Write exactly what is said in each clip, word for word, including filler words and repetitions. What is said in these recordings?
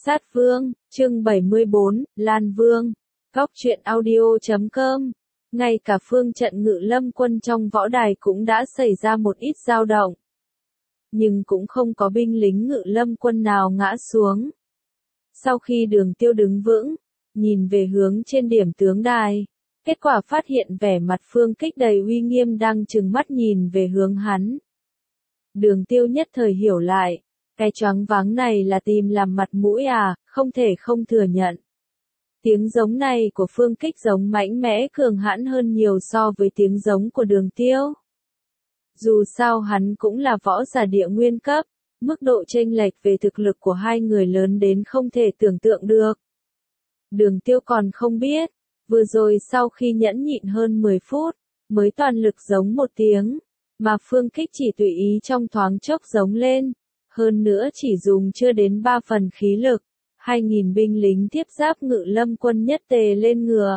Sát Vương, chương bảy mươi bốn, Lan Vương. Góc truyện audio chấm com. Ngay cả phương trận Ngự Lâm quân trong võ đài cũng đã xảy ra một ít dao động. Nhưng cũng không có binh lính Ngự Lâm quân nào ngã xuống. Sau khi Đường Tiêu đứng vững, nhìn về hướng trên điểm tướng đài, kết quả phát hiện vẻ mặt Phương Kích đầy uy nghiêm đang trừng mắt nhìn về hướng hắn. Đường Tiêu nhất thời hiểu lại, cái choáng váng này là tìm làm mặt mũi à, không thể không thừa nhận. Tiếng giống này của Phương Kích giống mạnh mẽ cường hãn hơn nhiều so với tiếng giống của Đường Tiêu. Dù sao hắn cũng là võ giả địa nguyên cấp, mức độ chênh lệch về thực lực của hai người lớn đến không thể tưởng tượng được. Đường Tiêu còn không biết, vừa rồi sau khi nhẫn nhịn hơn mười phút, mới toàn lực giống một tiếng, mà Phương Kích chỉ tùy ý trong thoáng chốc giống lên, hơn nữa chỉ dùng chưa đến ba phần khí lực, hai nghìn binh lính tiếp giáp Ngự Lâm quân nhất tề lên ngựa.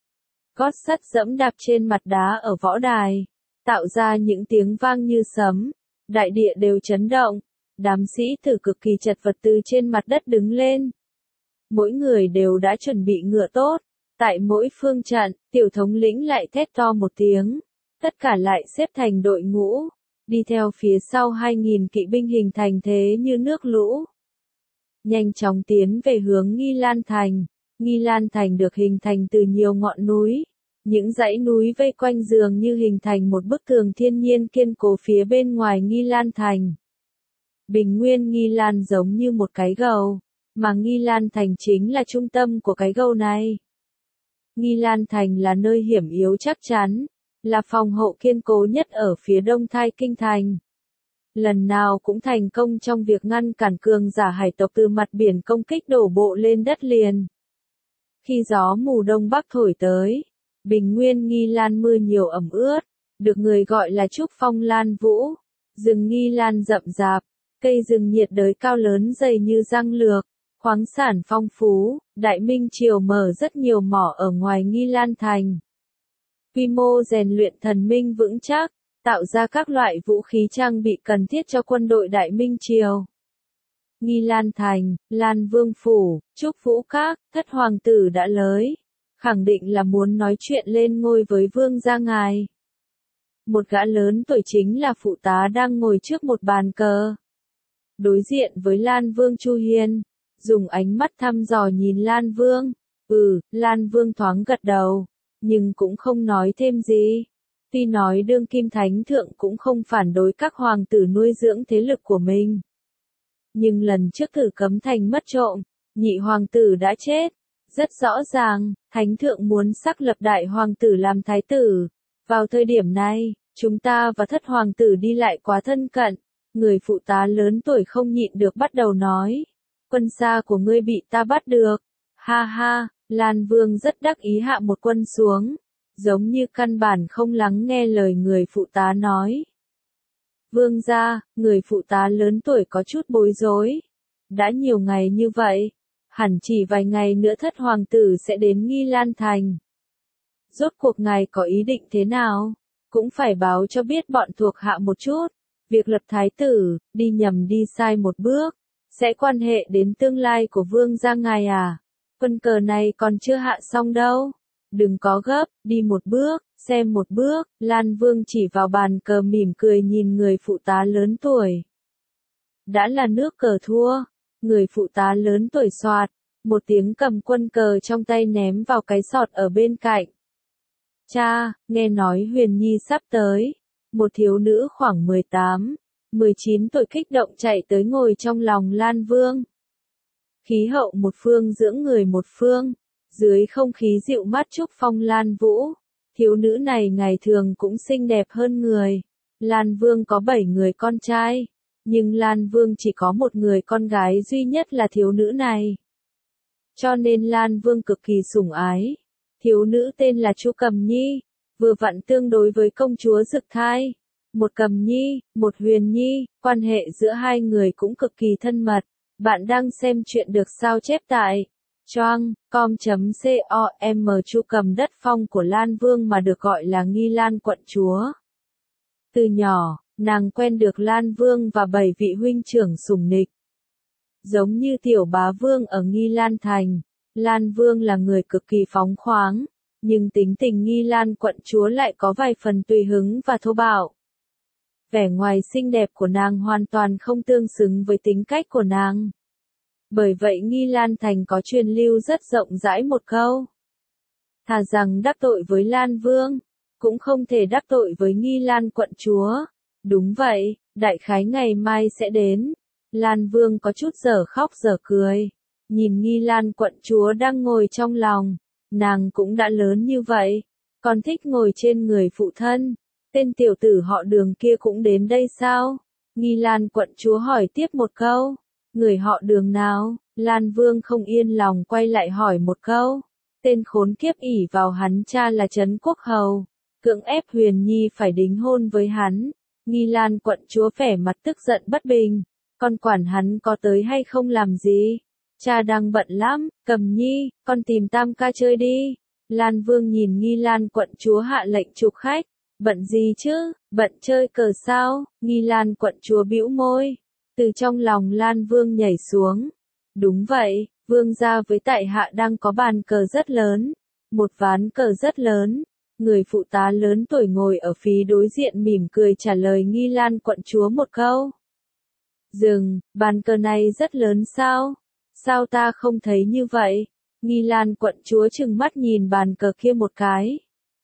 Gót sắt dẫm đạp trên mặt đá ở võ đài, tạo ra những tiếng vang như sấm, đại địa đều chấn động, đám sĩ tử cực kỳ chật vật từ trên mặt đất đứng lên. Mỗi người đều đã chuẩn bị ngựa tốt, tại mỗi phương trận, tiểu thống lĩnh lại thét to một tiếng, tất cả lại xếp thành đội ngũ, đi theo phía sau hai nghìn kỵ binh hình thành thế như nước lũ. Nhanh chóng tiến về hướng Nghi Lan Thành. Nghi Lan Thành được hình thành từ nhiều ngọn núi. Những dãy núi vây quanh dường như hình thành một bức tường thiên nhiên kiên cố phía bên ngoài Nghi Lan Thành. Bình nguyên Nghi Lan giống như một cái gầu, mà Nghi Lan Thành chính là trung tâm của cái gầu này. Nghi Lan Thành là nơi hiểm yếu chắc chắn, là phòng hộ kiên cố nhất ở phía đông Thai Kinh Thành. Lần nào cũng thành công trong việc ngăn cản cường giả hải tộc từ mặt biển công kích đổ bộ lên đất liền. Khi gió mùa đông bắc thổi tới, bình nguyên Nghi Lan mưa nhiều ẩm ướt, được người gọi là Trúc Phong Lan Vũ. Rừng Nghi Lan rậm rạp, cây rừng nhiệt đới cao lớn dày như răng lược, khoáng sản phong phú, Đại Minh Triều mở rất nhiều mỏ ở ngoài Nghi Lan Thành. Quy mô rèn luyện thần minh vững chắc, tạo ra các loại vũ khí trang bị cần thiết cho quân đội Đại Minh Triều. Nghi Lan Thành, Lan Vương Phủ, Trúc Vũ Các, thất hoàng tử đã lới, khẳng định là muốn nói chuyện lên ngôi với vương gia ngài. Một gã lớn tuổi chính là phụ tá đang ngồi trước một bàn cờ. Đối diện với Lan Vương Chu Hiên, dùng ánh mắt thăm dò nhìn Lan Vương. Ừ, Lan Vương thoáng gật đầu, nhưng cũng không nói thêm gì. Tuy nói đương kim thánh thượng cũng không phản đối các hoàng tử nuôi dưỡng thế lực của mình. Nhưng lần trước Tử Cấm Thành mất trộm, nhị hoàng tử đã chết. Rất rõ ràng, thánh thượng muốn xác lập đại hoàng tử làm thái tử. Vào thời điểm này, chúng ta và thất hoàng tử đi lại quá thân cận. Người phụ tá lớn tuổi không nhịn được bắt đầu nói. Quân xa của ngươi bị ta bắt được. Ha ha, Lan Vương rất đắc ý hạ một quân xuống. Giống như căn bản không lắng nghe lời người phụ tá nói. Vương gia, người phụ tá lớn tuổi có chút bối rối. Đã nhiều ngày như vậy, hẳn chỉ vài ngày nữa thất hoàng tử sẽ đến Nghi Lan Thành. Rốt cuộc ngài có ý định thế nào? Cũng phải báo cho biết bọn thuộc hạ một chút. Việc lập thái tử, đi nhầm đi sai một bước, sẽ quan hệ đến tương lai của vương gia ngài à. Quân cờ này còn chưa hạ xong đâu. Đừng có gấp, đi một bước, xem một bước. Lan Vương chỉ vào bàn cờ mỉm cười nhìn người phụ tá lớn tuổi. Đã là nước cờ thua. Người phụ tá lớn tuổi soạt, một tiếng cầm quân cờ trong tay ném vào cái sọt ở bên cạnh. Cha, nghe nói Huyền Nhi sắp tới. Một thiếu nữ khoảng mười tám, mười chín tuổi kích động chạy tới ngồi trong lòng Lan Vương. Khí hậu một phương dưỡng người một phương. Dưới không khí dịu mát Trúc Phong Lan Vũ, thiếu nữ này ngày thường cũng xinh đẹp hơn người. Lan Vương có bảy người con trai, nhưng Lan Vương chỉ có một người con gái duy nhất là thiếu nữ này. Cho nên Lan Vương cực kỳ sủng ái. Thiếu nữ tên là Chu Cầm Nhi, vừa vặn tương đối với công chúa Dực Thai. Một Cầm Nhi, một Huyền Nhi, quan hệ giữa hai người cũng cực kỳ thân mật. Bạn đang xem chuyện được sao chép tại choang com chấm com. Chu Cầm đất phong của Lan Vương mà được gọi là Nghi Lan quận chúa. Từ nhỏ, nàng quen được Lan Vương và bảy vị huynh trưởng sủng nịch. Giống như tiểu bá vương ở Nghi Lan Thành, Lan Vương là người cực kỳ phóng khoáng, nhưng tính tình Nghi Lan quận chúa lại có vài phần tùy hứng và thô bạo. Vẻ ngoài xinh đẹp của nàng hoàn toàn không tương xứng với tính cách của nàng. Bởi vậy Nghi Lan Thành có truyền lưu rất rộng rãi một câu. Thà rằng đắc tội với Lan Vương, cũng không thể đắc tội với Nghi Lan quận chúa. Đúng vậy, đại khái ngày mai sẽ đến. Lan Vương có chút dở khóc dở cười. Nhìn Nghi Lan quận chúa đang ngồi trong lòng. Nàng cũng đã lớn như vậy. Còn thích ngồi trên người phụ thân. Tên tiểu tử họ Đường kia cũng đến đây sao? Nghi Lan quận chúa hỏi tiếp một câu. Người họ Đường nào? Lan Vương không yên lòng quay lại hỏi một câu. Tên khốn kiếp ỷ vào hắn cha là Trấn Quốc Hầu. Cưỡng ép Huyền Nhi phải đính hôn với hắn. Nghi Lan quận chúa vẻ mặt tức giận bất bình. Con quản hắn có tới hay không làm gì? Cha đang bận lắm, Cầm Nhi, con tìm Tam ca chơi đi. Lan Vương nhìn Nghi Lan quận chúa hạ lệnh chụp khách. Bận gì chứ, bận chơi cờ sao? Nghi Lan quận chúa bĩu môi. Từ trong lòng Lan Vương nhảy xuống. Đúng vậy, Vương gia với tại hạ đang có bàn cờ rất lớn. Một ván cờ rất lớn. Người phụ tá lớn tuổi ngồi ở phía đối diện mỉm cười trả lời Nghi Lan quận chúa một câu. Dừng, bàn cờ này rất lớn sao? Sao ta không thấy như vậy? Nghi Lan quận chúa trừng mắt nhìn bàn cờ kia một cái.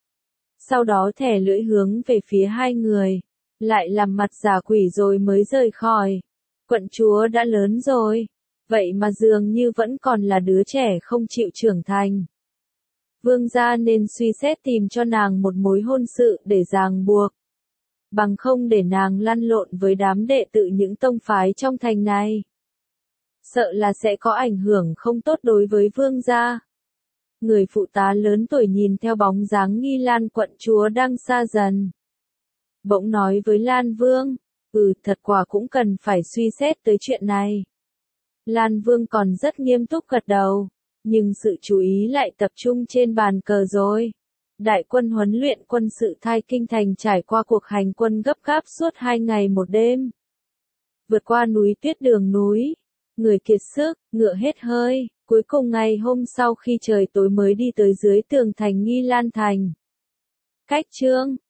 Sau đó thẻ lưỡi hướng về phía hai người. Lại làm mặt giả quỷ rồi mới rời khỏi. Quận chúa đã lớn rồi. Vậy mà dường như vẫn còn là đứa trẻ không chịu trưởng thành. Vương gia nên suy xét tìm cho nàng một mối hôn sự để ràng buộc. Bằng không để nàng lăn lộn với đám đệ tử những tông phái trong thành này. Sợ là sẽ có ảnh hưởng không tốt đối với vương gia. Người phụ tá lớn tuổi nhìn theo bóng dáng Nghi Lan quận chúa đang xa dần. Bỗng nói với Lan Vương, ừ thật quả cũng cần phải suy xét tới chuyện này. Lan Vương còn rất nghiêm túc gật đầu, nhưng sự chú ý lại tập trung trên bàn cờ rồi. Đại quân huấn luyện quân sự Thai Kinh Thành trải qua cuộc hành quân gấp gáp suốt hai ngày một đêm. Vượt qua núi tuyết đường núi, người kiệt sức, ngựa hết hơi, cuối cùng ngày hôm sau khi trời tối mới đi tới dưới tường thành Nghi Lan Thành. Cách chương